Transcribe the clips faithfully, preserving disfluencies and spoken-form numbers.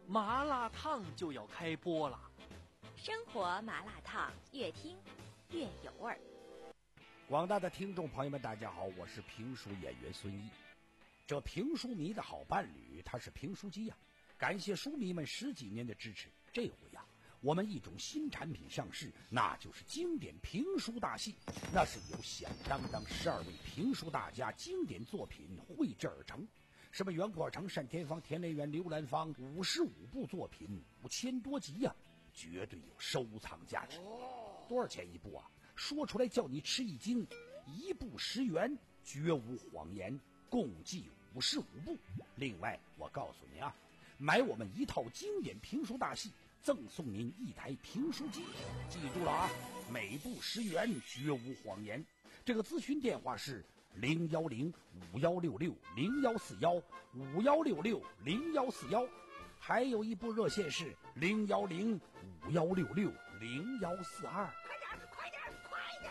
麻辣烫就要开播了。 生活麻辣烫，越听越有味儿。 广大的听众朋友们，大家好，我是评书演员孙一。这评书迷的好伴侣，他是评书机呀、啊！感谢书迷们十几年的支持。这回呀、啊，我们一种新产品上市，那就是经典评书大戏。那是由响当当十二位评书大家经典作品绘制而成。什么袁阔成、单田芳、田连元、刘兰芳，五十五部作品，五千多集呀、啊，绝对有收藏价值。多少钱一部啊？说出来叫你吃一惊，一部十元，绝无谎言，共计五十五部。另外，我告诉你啊，买我们一套经典评书大戏，赠送您一台评书机。记住了啊，每部十元，绝无谎言。这个咨询电话是零幺零五幺六六零幺四幺五幺六六零幺四幺，还有一部热线是零幺零五幺六六零幺四二。 快点，快点！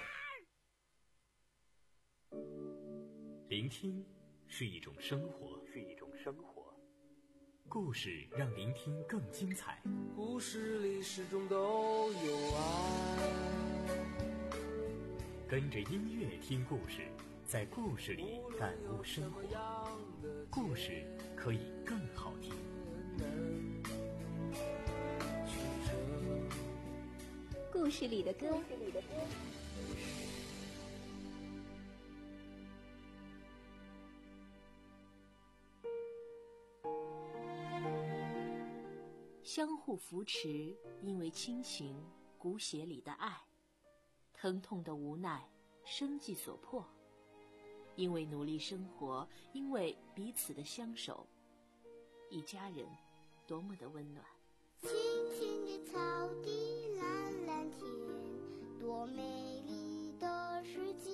聆听是一种生活，是一种生活。故事让聆听更精彩。 故事里始终都有爱。 跟着音乐听故事，在故事里感悟生活。故事可以更好听。 故事里的歌。相互扶持，因为亲情，骨血里的爱；疼痛的无奈，生计所迫。因为努力生活，因为彼此的相守，一家人多么的温暖。 青青的草地，蓝蓝天，多美丽的世界。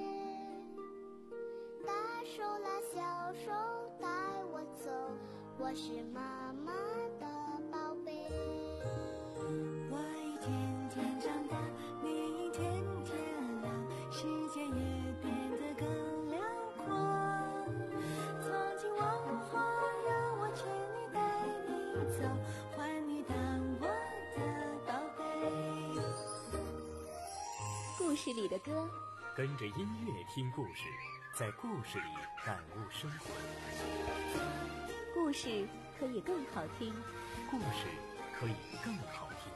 大手拉小手带我走，我是妈妈的宝贝。 我一天天长大，你一天天老，世界也变得更辽阔。曾经忘话让我牵你带你走，还你当我的宝贝。 故事里的歌， 跟着音乐听故事，在故事里感悟生活。 故事可以更好听， 故事可以更好听。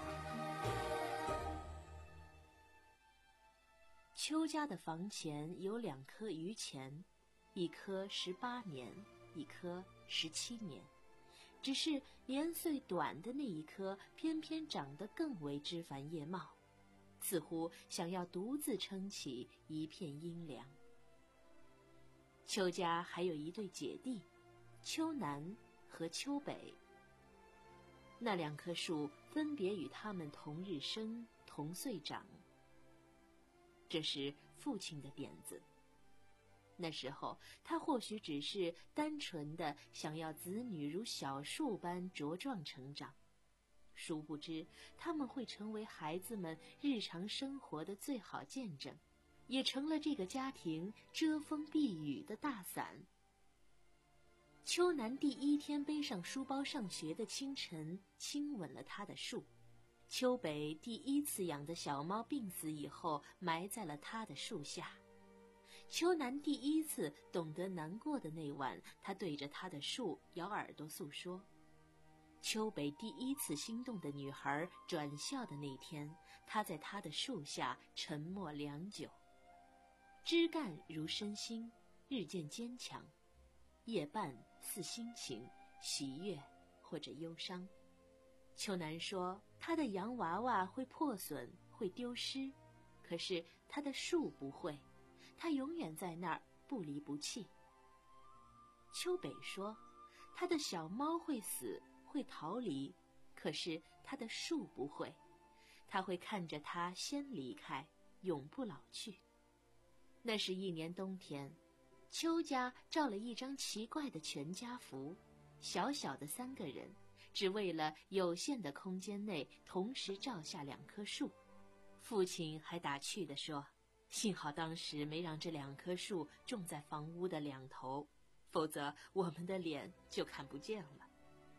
邱家的房前有两棵榆钱，一棵十八年，一棵十七年。只是年岁短的那一棵，偏偏长得更为枝繁叶茂，似乎想要独自撑起一片阴凉。邱家还有一对姐弟，邱南和邱北。那两棵树分别与他们同日生，同岁长。这是父亲的点子。那时候他或许只是单纯的想要子女如小树般茁壮成长，殊不知他们会成为孩子们日常生活的最好见证，也成了这个家庭遮风避雨的大伞。邱南第一天背上书包上学的清晨，亲吻了他的树。邱北第一次养的小猫病死以后，埋在了他的树下。邱南第一次懂得难过的那晚，他对着他的树咬耳朵诉说。邱北第一次心动的女孩转校的那天，他在他的树下沉默良久。枝干如身心，日渐坚强，叶瓣似心情，喜悦或者忧伤。邱南说，他的洋娃娃会破损，会丢失，可是他的树不会，他永远在那儿不离不弃。邱北说，他的小猫会死，会逃离，可是他的树不会，他会看着它先离开，永不老去。那是一年冬天，邱家照了一张奇怪的全家福，小小的三个人，只为了有限的空间内同时照下两棵树。父亲还打趣地说，幸好当时没让这两棵树种在房屋的两头，否则我们的脸就看不见了。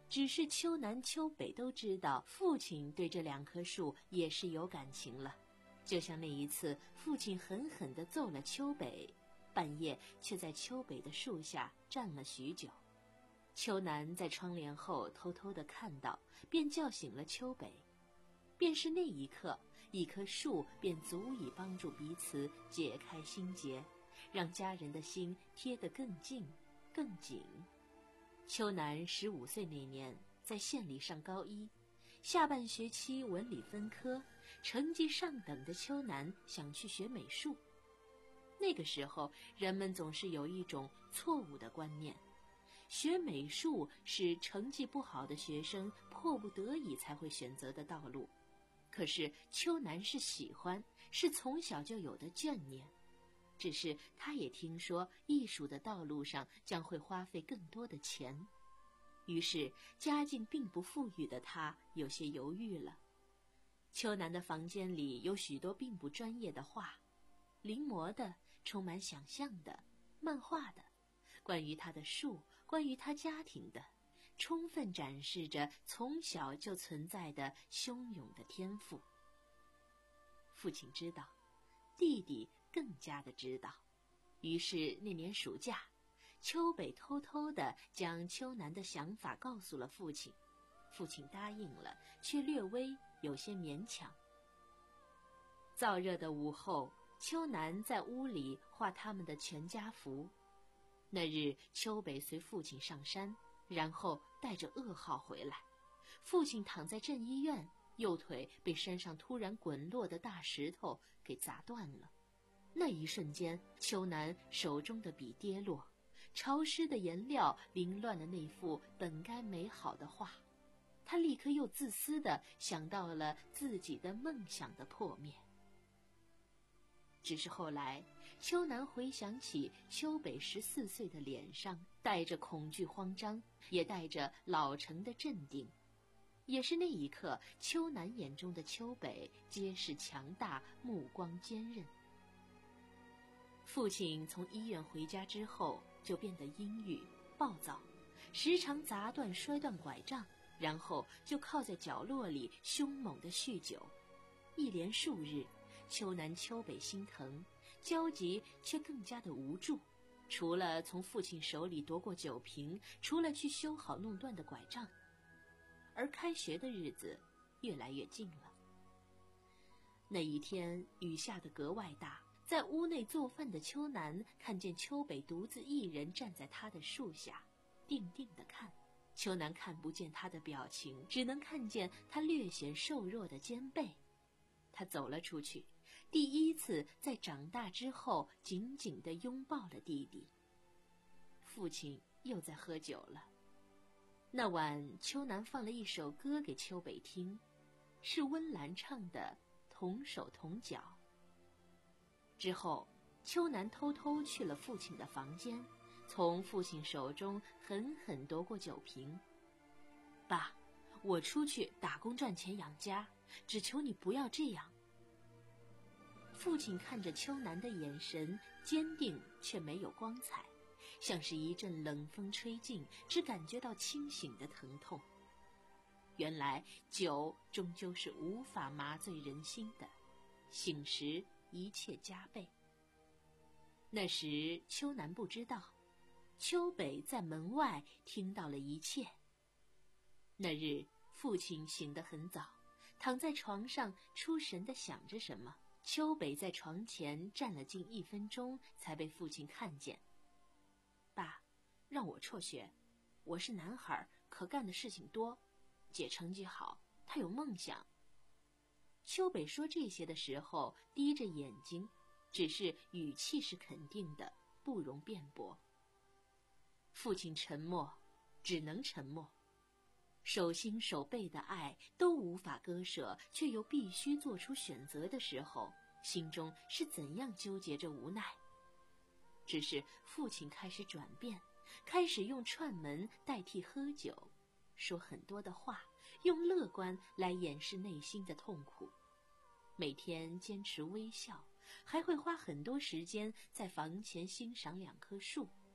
只是秋南、秋北都知道，父亲对这两棵树也是有感情了。就像那一次，父亲狠狠地揍了秋北，半夜却在秋北的树下站了许久。秋南在窗帘后偷偷地看到，便叫醒了秋北。便是那一刻，一棵树便足以帮助彼此解开心结，让家人的心贴得更近、更紧。秋南十五岁那年，在县里上高一，下半学期文理分科，成绩上等的秋南想去学美术。那个时候，人们总是有一种错误的观念，学美术是成绩不好的学生迫不得已才会选择的道路。可是秋南是喜欢，是从小就有的眷念。只是他也听说艺术的道路上将会花费更多的钱，于是家境并不富裕的他有些犹豫了。秋南的房间里有许多并不专业的画，临摹的、充满想象的、漫画的，关于他的树，关于他家庭的，充分展示着从小就存在的汹涌的天赋。父亲知道，弟弟更加的知道，于是那年暑假，秋北偷偷地将秋南的想法告诉了父亲。父亲答应了，却略微有些勉强。燥热的午后，秋南在屋里画他们的全家福。那日，秋北随父亲上山，然后带着噩耗回来。父亲躺在镇医院，右腿被山上突然滚落的大石头给砸断了。那一瞬间，秋南手中的笔跌落，潮湿的颜料凌乱了那幅本该美好的画。他立刻又自私地想到了自己的梦想的破灭。只是后来，秋南回想起秋北十四岁的脸上带着恐惧慌张，也带着老成的镇定。也是那一刻，秋南眼中的秋北皆是强大，目光坚韧。父亲从医院回家之后就变得阴郁暴躁，时常砸断摔断拐杖，然后就靠在角落里凶猛地酗酒。一连数日，秋南秋北心疼，焦急却更加的无助，除了从父亲手里夺过酒瓶，除了去修好弄断的拐杖。而开学的日子越来越近了。那一天雨下得格外大，在屋内做饭的秋南看见秋北独自一人站在他的树下，定定地看。秋南看不见他的表情，只能看见他略显瘦弱的肩背。他走了出去，第一次在长大之后紧紧地拥抱了弟弟。父亲又在喝酒了。那晚，秋南放了一首歌给秋北听，是温岚唱的《同手同脚》。之后，秋南偷偷去了父亲的房间，从父亲手中狠狠夺过酒瓶。爸，我出去打工赚钱养家，只求你不要这样。父亲看着秋南的眼神坚定却没有光彩，像是一阵冷风吹进，只感觉到清醒的疼痛。原来酒终究是无法麻醉人心的，醒时一切加倍。那时秋南不知道，秋北在门外听到了一切。那日父亲醒得很早，躺在床上出神地想着什么。秋北在床前站了近一分钟，才被父亲看见。爸，让我辍学，我是男孩，可干的事情多，姐成绩好，她有梦想。秋北说这些的时候低着眼睛，只是语气是肯定的，不容辩驳。父亲沉默，只能沉默。手心手背的爱都无法割舍，却又必须做出选择的时候，心中是怎样纠结着无奈。只是父亲开始转变，开始用串门代替喝酒，说很多的话，用乐观来掩饰内心的痛苦。每天坚持微笑，还会花很多时间在房前欣赏两棵树。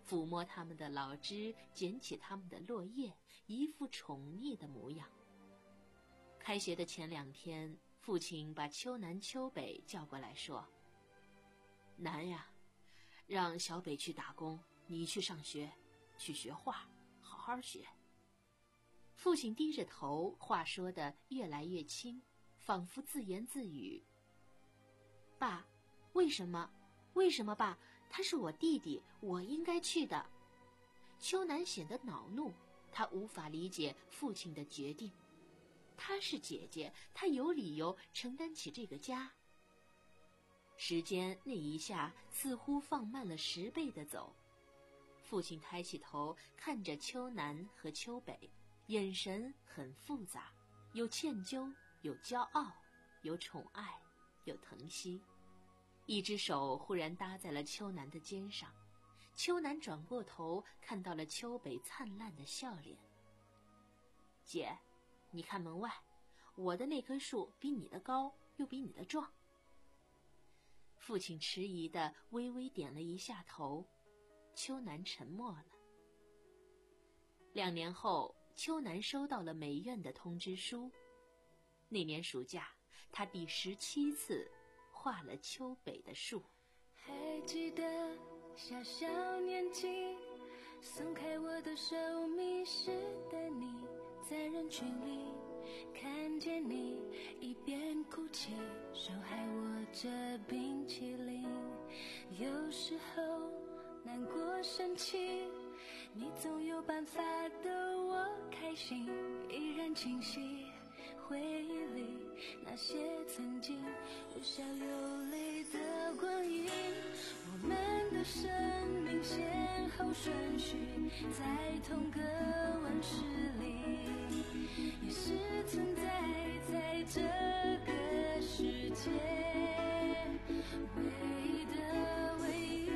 抚摸它们的老枝，捡起它们的落叶，一副宠溺的模样。开学的前两天，父亲把秋南、秋北叫过来说：“南呀，让小北去打工，你去上学，去学画，好好学。”父亲低着头，话说得越来越轻，仿佛自言自语：“爸，为什么？为什么爸？他是我弟弟，我应该去的。”秋南显得恼怒，他无法理解父亲的决定。她是姐姐，她有理由承担起这个家。时间那一下似乎放慢了十倍的走。父亲抬起头看着秋南和秋北，眼神很复杂，有歉疚，有骄傲，有宠爱，有疼惜。一只手忽然搭在了秋南的肩上，秋南转过头，看到了秋北灿烂的笑脸。姐，你看门外，我的那棵树比你的高，又比你的壮。父亲迟疑地微微点了一下头，秋南沉默了。两年后，秋南收到了美院的通知书。那年暑假，他第十七次画了秋北的树。 还记得小小年纪，松开我的手，迷失的你，在人群里看见你，一边哭泣，手还握着冰淇淋。有时候难过生气，你总有办法逗我开心，依然清晰回忆里那些曾经有笑有泪的光阴。我们的生命先后顺序在同个温室里，也是存在在这个世界唯一的唯一。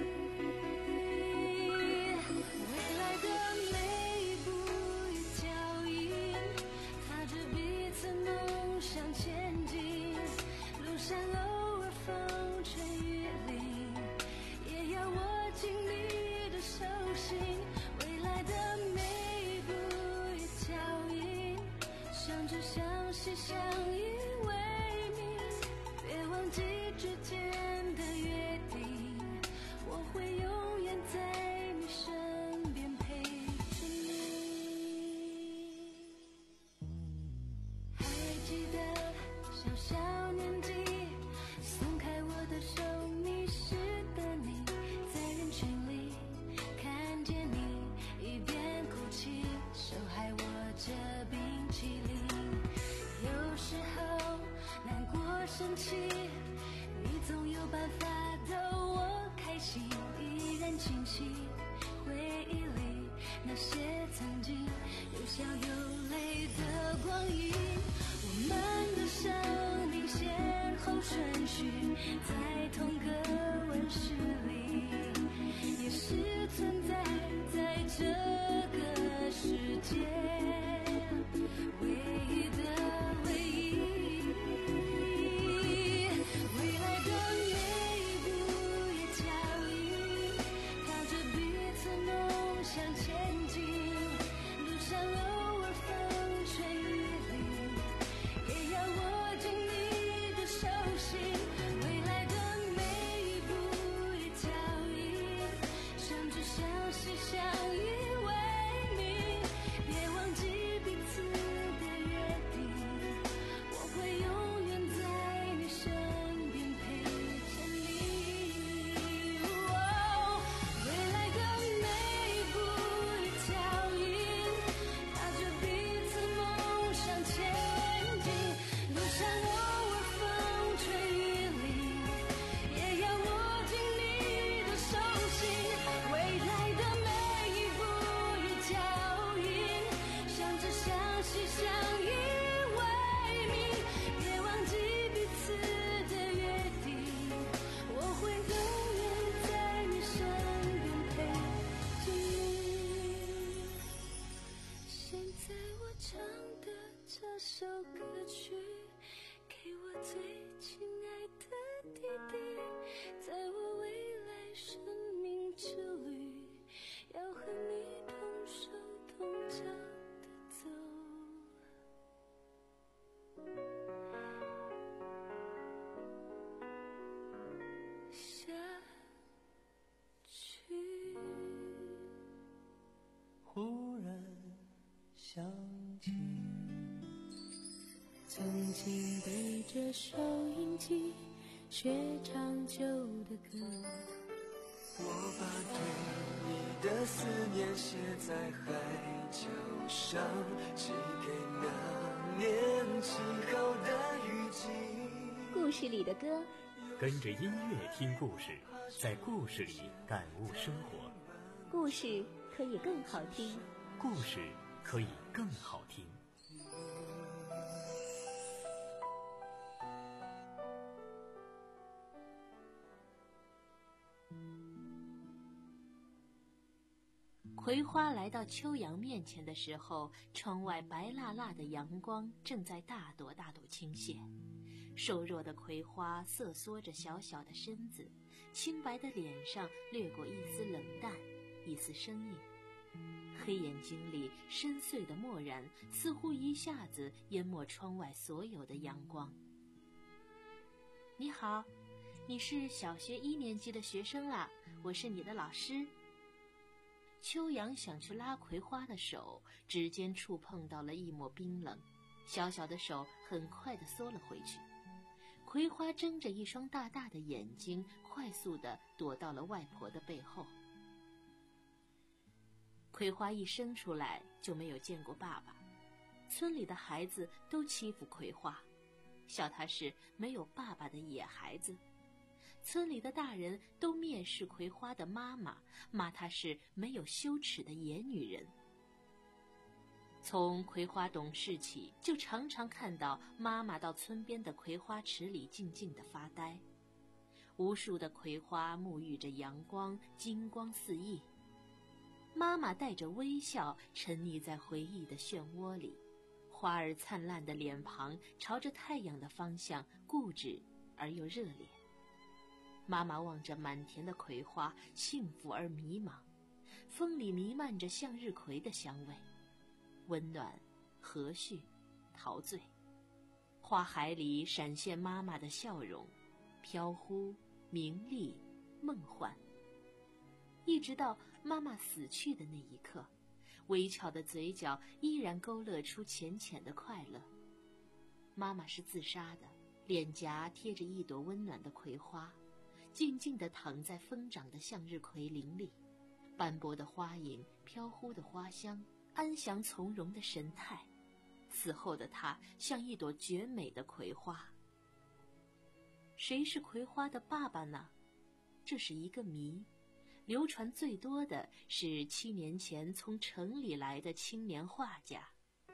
未来的每一步与脚印，踏着彼此梦想前进，路上偶尔风吹雨淋，也要握紧你的手心。未来的每一步与脚印，相知相惜相依为命，别忘记之间的约定，我会永远在你身边陪着你。还记得小小年纪，松开我的手，迷失的你，在人群里看见你，一边哭泣，手还握着冰淇淋。有时候难过生气，你总有办法逗我开心，依然清晰回忆里那些曾经有笑有泪的光阴。我们的生命先后顺序在同个温室里，也是存在在这个世界唯一的唯一。未来的每一步与脚印，踏着彼此梦想前进，路上偶尔风吹雨淋，也要握紧你的手心。未来的每一步与脚印，相知相惜相依为命，别忘记彼此的约定，我会永远在你身边陪着你。哦，未来的每一步与脚印，踏着彼此梦想前进，路上偶尔风吹雨淋，也要握紧你的手心。未来的每一步与脚印，相知相惜相依为命，别忘记彼此的约定，我会永远在你身边陪着你。现在我唱的这首歌曲，给我最亲爱的弟弟，在我未来生命之旅， 想起，曾经对着收音机学唱旧的歌， 我把对你的思念写在海角上，寄给那年起好的雨季。 故事里的歌， 跟着音乐听故事，在故事里感悟生活。 故事可以更好听， 故事可以更好听。 葵花来到秋阳面前的时候，窗外白辣辣的阳光正在大朵大朵倾泻。瘦弱的葵花瑟缩着小小的身子，清白的脸上掠过一丝冷淡，一丝生硬。黑眼睛里深邃的漠然，似乎一下子淹没窗外所有的阳光。你好，你是小学一年级的学生啦，我是你的老师。秋阳想去拉葵花的手，指尖触碰到了一抹冰冷，小小的手很快地缩了回去。葵花睁着一双大大的眼睛，快速地躲到了外婆的背后。葵花一生出来就没有见过爸爸，村里的孩子都欺负葵花，笑她是没有爸爸的野孩子。村里的大人都蔑视葵花的妈妈，骂她是没有羞耻的野女人。从葵花懂事起，就常常看到妈妈到村边的葵花池里静静地发呆。无数的葵花沐浴着阳光，金光四溢。妈妈带着微笑沉溺在回忆的漩涡里，花儿灿烂的脸庞朝着太阳的方向，固执而又热烈。妈妈望着满田的葵花，幸福而迷茫。风里弥漫着向日葵的香味，温暖、和煦、陶醉。花海里闪现妈妈的笑容，飘忽、明丽、梦幻。一直到妈妈死去的那一刻，微翘的嘴角依然勾勒出浅浅的快乐。妈妈是自杀的，脸颊贴着一朵温暖的葵花，静静地躺在疯长的向日葵林里，斑驳的花影，飘忽的花香，安详从容的神态。死后的她像一朵绝美的葵花。谁是葵花的爸爸呢？这是一个谜。流传最多的是七年前从城里来的青年画家。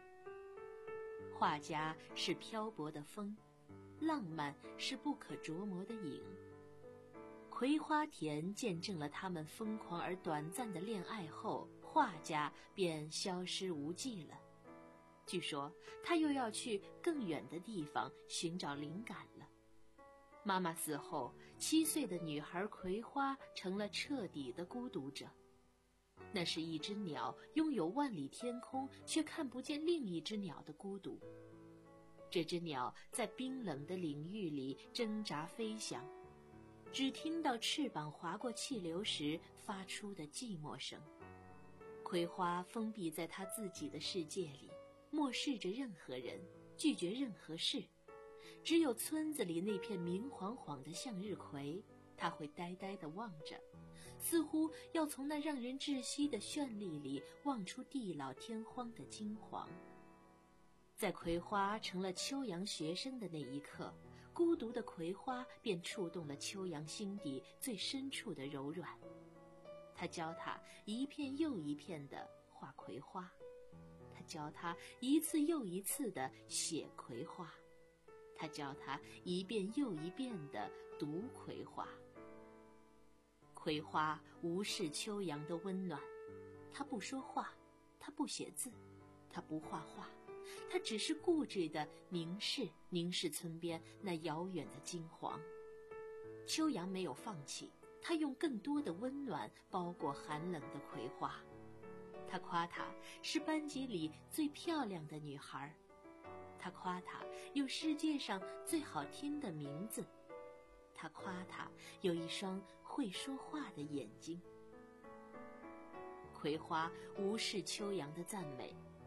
画家是漂泊的风，浪漫是不可琢磨的影。葵花田见证了他们疯狂而短暂的恋爱后，画家便消失无迹了。据说他又要去更远的地方寻找灵感了。妈妈死后，七岁的女孩葵花成了彻底的孤独者。那是一只鸟拥有万里天空，却看不见另一只鸟的孤独。这只鸟在冰冷的领域里挣扎飞翔，只听到翅膀划过气流时发出的寂寞声。葵花封闭在她自己的世界里，漠视着任何人，拒绝任何事。只有村子里那片明晃晃的向日葵，他会呆呆地望着，似乎要从那让人窒息的绚丽里望出地老天荒的金黄。在葵花成了秋阳学生的那一刻，孤独的葵花便触动了秋阳心底最深处的柔软。他教他一片又一片地画葵花，他教他一次又一次地写葵花，他教他一遍又一遍地读葵花。葵花无视秋阳的温暖，他不说话，他不写字，他不画画，他只是固执地凝视凝视村边那遥远的金黄。秋阳没有放弃，他用更多的温暖包裹寒冷的葵花。他夸她是班级里最漂亮的女孩，他夸她有世界上最好听的名字，他夸她有一双会说话的眼睛。葵花无视秋阳的赞美，他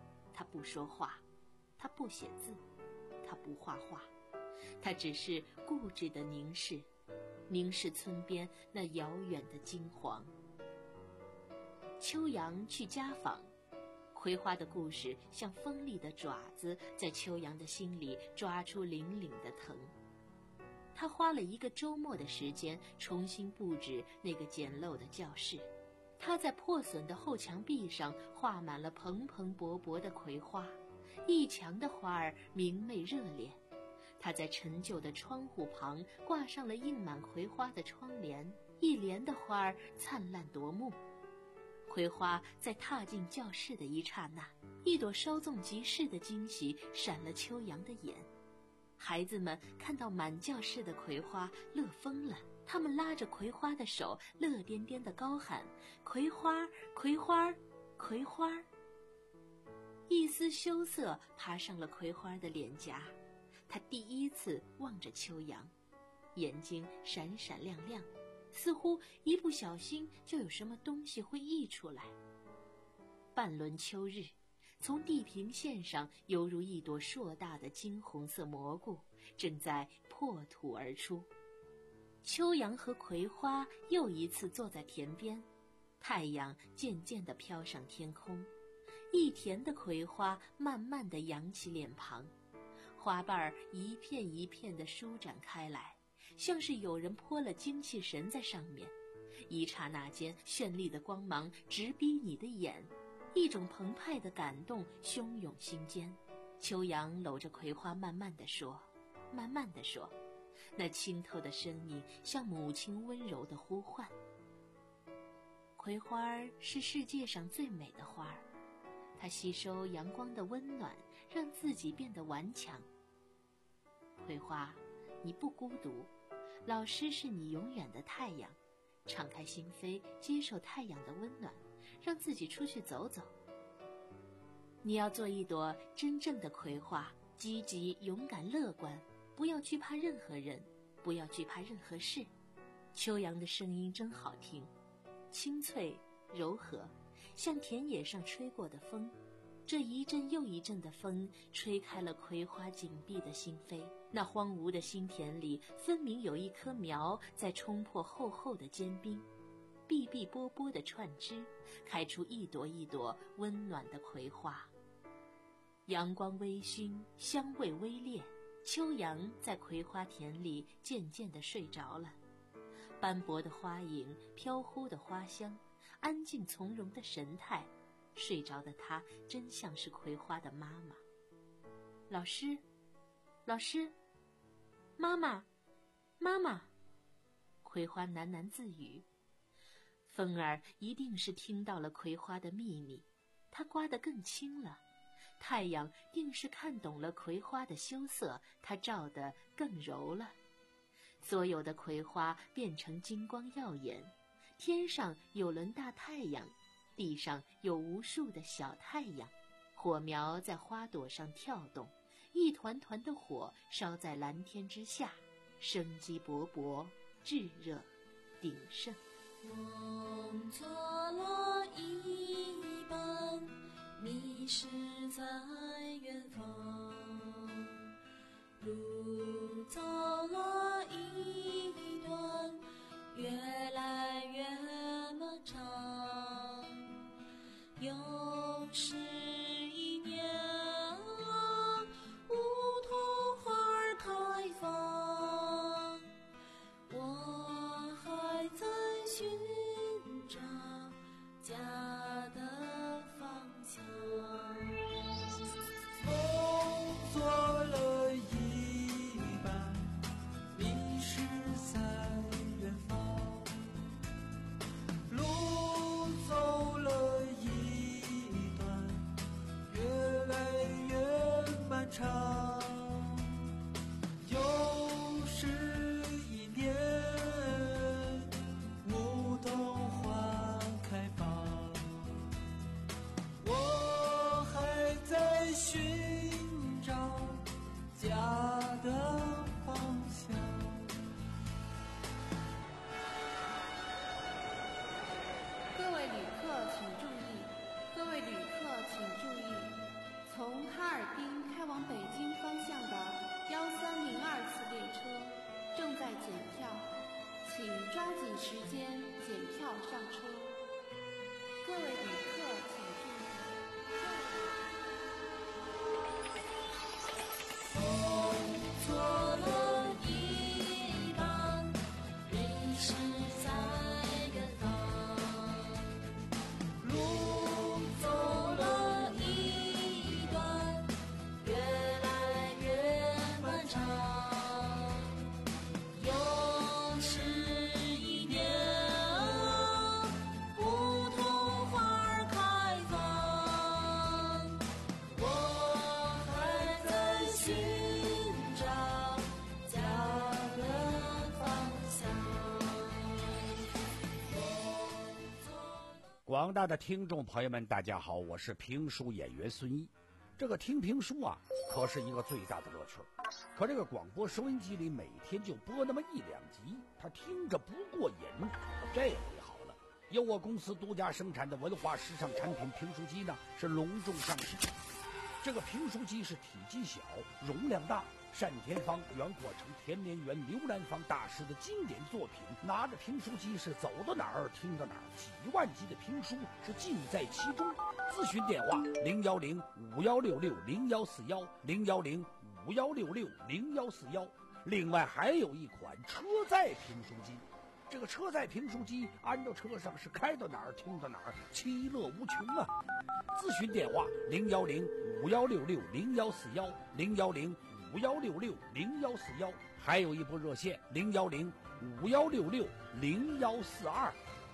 不说话，他不写字，他不画画，他只是固执地凝视，凝视村边那遥远的金黄。秋阳去家访，葵花的故事像锋利的爪子，在秋阳的心里抓出凛凛的疼。他花了一个周末的时间重新布置那个简陋的教室。他在破损的后墙壁上画满了蓬蓬勃勃的葵花，一墙的花儿明媚热烈。他在陈旧的窗户旁挂上了印满葵花的窗帘，一帘的花儿灿烂夺目。葵花在踏进教室的一刹那，一朵稍纵即逝的惊喜闪了秋阳的眼。孩子们看到满教室的葵花，乐疯了。他们拉着葵花的手，乐颠颠地高喊：“葵花，葵花，葵花！”一丝羞涩爬上了葵花的脸颊，他第一次望着秋阳，眼睛闪闪亮亮，似乎一不小心就有什么东西会溢出来。半轮秋日，从地平线上犹如一朵硕大的金红色蘑菇，正在破土而出。秋阳和葵花又一次坐在田边，太阳渐渐地飘上天空，一田的葵花慢慢地扬起脸庞，花瓣儿一片一片地舒展开来，像是有人泼了精气神在上面。一刹那间，绚丽的光芒直逼你的眼，一种澎湃的感动汹涌心间。秋阳搂着葵花慢慢地说，慢慢地说，那清透的声音像母亲温柔的呼唤。葵花是世界上最美的花儿，它吸收阳光的温暖，让自己变得顽强。葵花，你不孤独，老师是你永远的太阳，敞开心扉，接受太阳的温暖，让自己出去走走。你要做一朵真正的葵花，积极、勇敢、乐观，不要惧怕任何人，不要惧怕任何事。秋阳的声音真好听，清脆柔和，像田野上吹过的风。这一阵又一阵的风吹开了葵花紧闭的心扉，那荒芜的心田里分明有一棵苗在冲破厚厚的坚冰，碧碧波波的串枝，开出一朵一朵温暖的葵花。阳光微醺，香味微烈，秋阳在葵花田里渐渐地睡着了。斑驳的花影，飘忽的花香，安静从容的神态，睡着的他真像是葵花的妈妈。老师，老师，妈妈，妈妈，葵花喃喃自语。风儿一定是听到了葵花的秘密，它刮得更轻了。太阳定是看懂了葵花的羞涩，它照得更柔了。所有的葵花变成金光耀眼，天上有轮大太阳，地上有无数的小太阳，火苗在花朵上跳动，一团团的火烧在蓝天之下，生机勃勃，炙热鼎盛。 梦做了一半，迷失在远方，路走了一段，越来越漫长，又是一年了，梧桐花儿开放，我还在寻找家的方向。 位旅客请注意。 走错了一半，迷失在远方。路走了一段，越来越漫长。又是一年，梧桐花儿开放，我还在寻找家的方向。 广大的听众朋友们，大家好，我是评书演员孙一。这个听评书啊，可是一个最大的乐趣。可这个广播收音机里每天就播那么一两集，他听着不过瘾。这回好了，由我公司独家生产的文化时尚产品评书机呢，是隆重上市。这个评书机是体积小，容量大，单田芳、袁国成、田连元、刘兰芳大师的经典作品，拿着评书机是走到哪儿听到哪儿，几万集的评书是尽在其中。咨询电话零幺零五幺六六零幺四幺零幺零五幺六六零幺四幺。另外还有一款车载评书机，这个车载评书机安到车上是开到哪儿听到哪儿，其乐无穷啊！咨询电话零幺零五幺六六零幺四幺零幺零五幺六六零幺四幺，还有一部热线零幺零五幺六六零幺四二。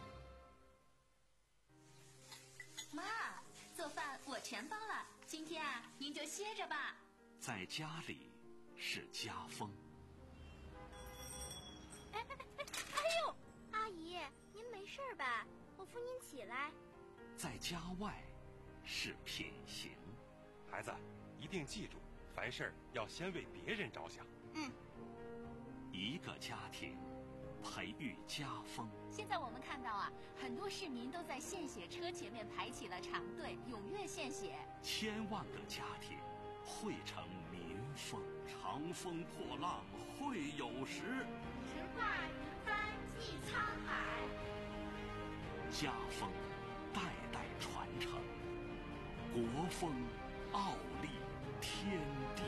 妈，做饭我全包了，今天啊，您就歇着吧。 在家里是家风。 哎哎哎哎呦，阿姨，您没事吧？我扶您起来。 在家外是品行。 孩子，一定记住，凡事要先为别人着想。 嗯。 一个家庭培育家风。 现在我们看到啊，很多市民都在献血车前面排起了长队，踊跃献血。 千万个家庭汇成民风。长风破浪会有时， 直挂云帆济沧海。 家风代代传承，国风傲立天地。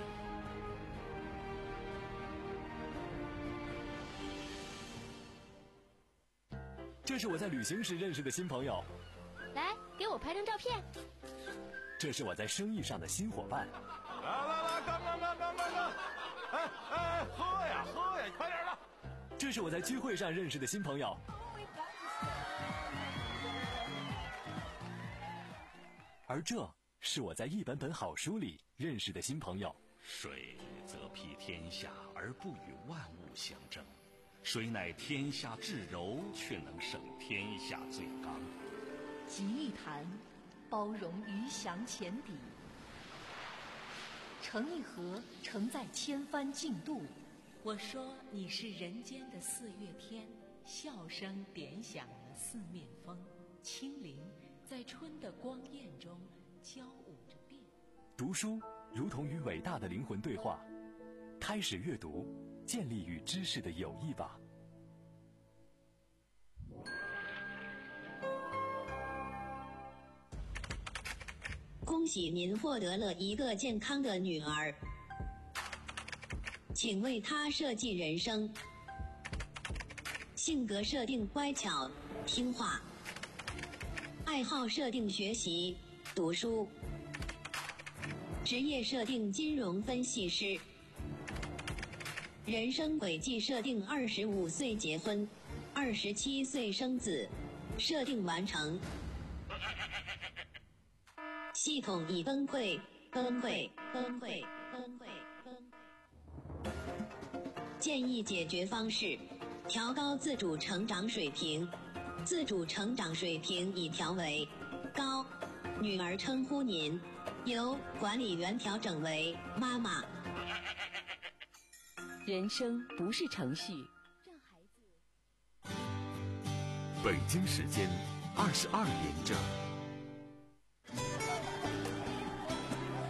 这是我在旅行时认识的新朋友， 来给我拍张照片。 这是我在生意上的新伙伴。 来来来，干干干干干干！哎哎，喝呀喝呀，快点的！ 这是我在聚会上认识的新朋友。而这是我在一本本好书里认识的新朋友。 水则披天下而不与万物相争，水乃天下至柔，却能胜天下最刚。 集一坛，包容鱼翔浅底；盛一盒，盛在千帆竞渡。 我说你是人间的四月天，笑声点响了四面风，清灵在春的光艳中交舞着变。 读书如同与伟大的灵魂对话，开始阅读，建立与知识的友谊吧。 恭喜您获得了一个健康的女儿，请为她设计人生。性格设定乖巧听话，爱好设定学习读书，职业设定金融分析师，人生轨迹设定二十五岁结婚，二十七岁生子，设定完成。系统已崩溃，崩溃，崩溃，崩溃，崩溃。建议解决方式：调高自主成长水平。自主成长水平已调为高，女儿称呼您，由管理员调整为妈妈。 人生不是程序。 北京时间二十二点整。